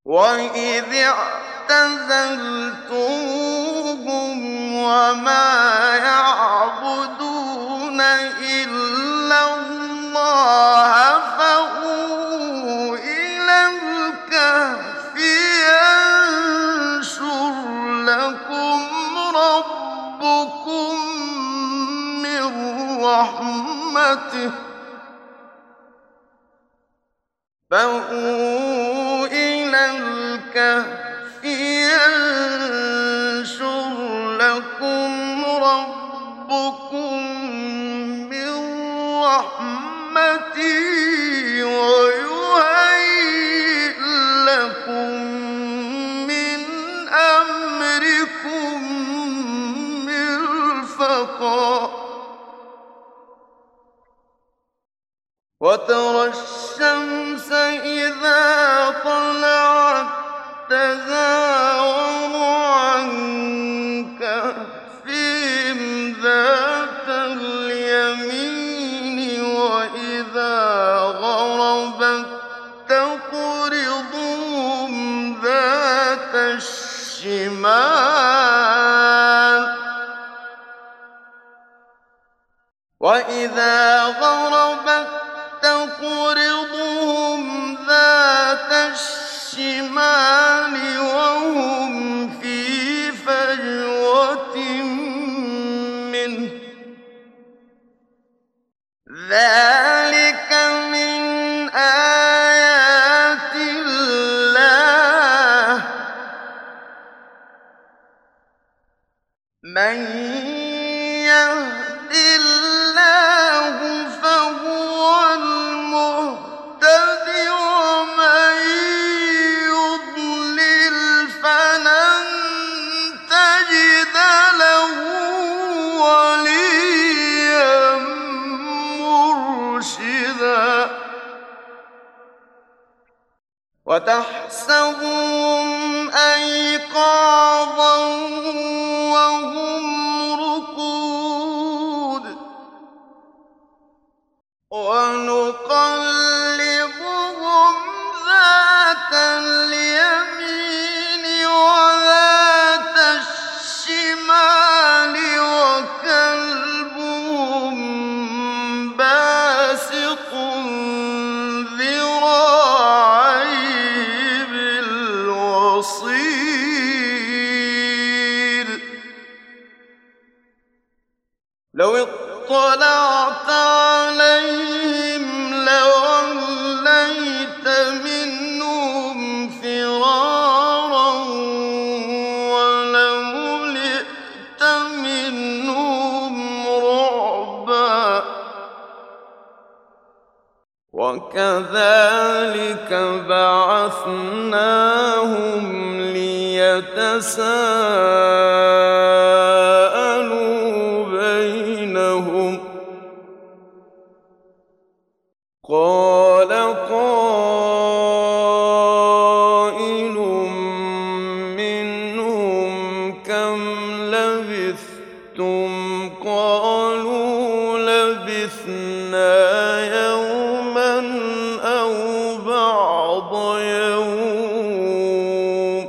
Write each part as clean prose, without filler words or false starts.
وَإِذِ اعْتَزَلْتُمُوهُمْ وَمَا يَعْبُدُونَ إِلَّا اللَّهَ فَأْوُوا إِلَى الْكَهْفِ يَنشُرْ لَكُمْ رَبُّكُم مِّن رَّحْمَتِهِ وَيُهَيِّئْ لَكُم مِّنْ أَمْرِكُم مِّرْفَقًا وَتَرَى الشَّمْسَ إِذَا طَلَعَت تَّزَاوَرُ عَن كَهْفِهِمْ ذَاتَ الْيَمِينِ وَإِذَا غَرَبَت تَّقْرِضُهُمْ ذَاتَ الشِّمَالِ وَهُمْ فِي فَجْوَةٍ مِّنْهُ ۚ ذَٰلِكَ مِنْ آيَاتِ اللَّهِ ۗ مَن يَهْدِ اللَّهُ فَهُوَ الْمُهْتَدِ ۖ وَمَن يُضْلِلْ فَلَن تَجِدَ لَهُ وَلِيًّا مُّرْشِدًا وَتَحْسَبُهُمْ أَيْقَاظًا وَهُمْ رُقُودٌ وَنُقَلِّبُهُمْ ذَاتَ الْيَمِينِ وَذَاتَ الشِّمَالِ وَكَلْبُهُم بَاسِطٌ ذِرَاعَيْهِ بِالْوَصِيدِ ۚ لَوِ اطَّلَعْتَ عَلَيْهِمْ لَوَلَّيْتَ مِنْهُمْ فِرَارًا وَلَمُلِئْتَ مِنْهُمْ رُعْبًا ۚ وَكَذَٰلِكَ بَعَثْنَاهُمْ لِيَتَسَاءَلُوا بَيْنَهُمْ ۚ قَالَ قَائِلٌ مِّنْهُمْ كَمْ لَبِثْتُمْ ۖ قَالُوا لَبِثْنَا يَوْمًا أَوْ بَعْضَ يَوْمٍ ۚ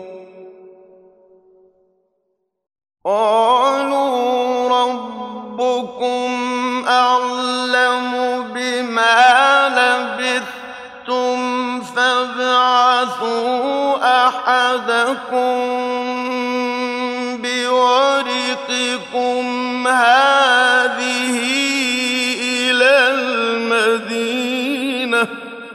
قَالُوا رَبُّكُمْ أَعْلَمُ بِمَا لَبِثْتُمْ فَابْعَثُوا أَحَدَكُم بِوَرِقِكُمْ هَٰذِهِ إِلَى الْمَدِينَةِ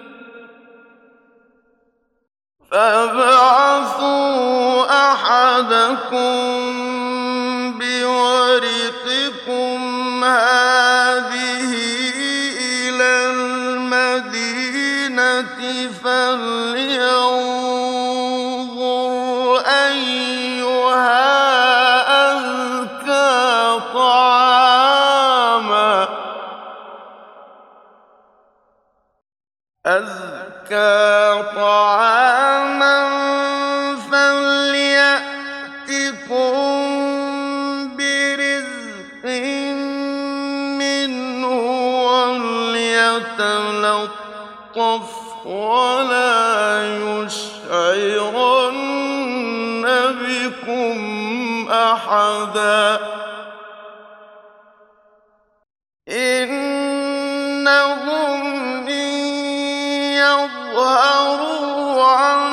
فَلْيَنظُرْ أَيُّهَا أَزْكَىٰ طَعَامًا فَلْيَأْتِكُم بِرِزْقٍ مِّنْهُ وَلْيَتَلَطَّفْ وَلَا يُشْعِرَنَّ أحدا إنهم إن يظهروا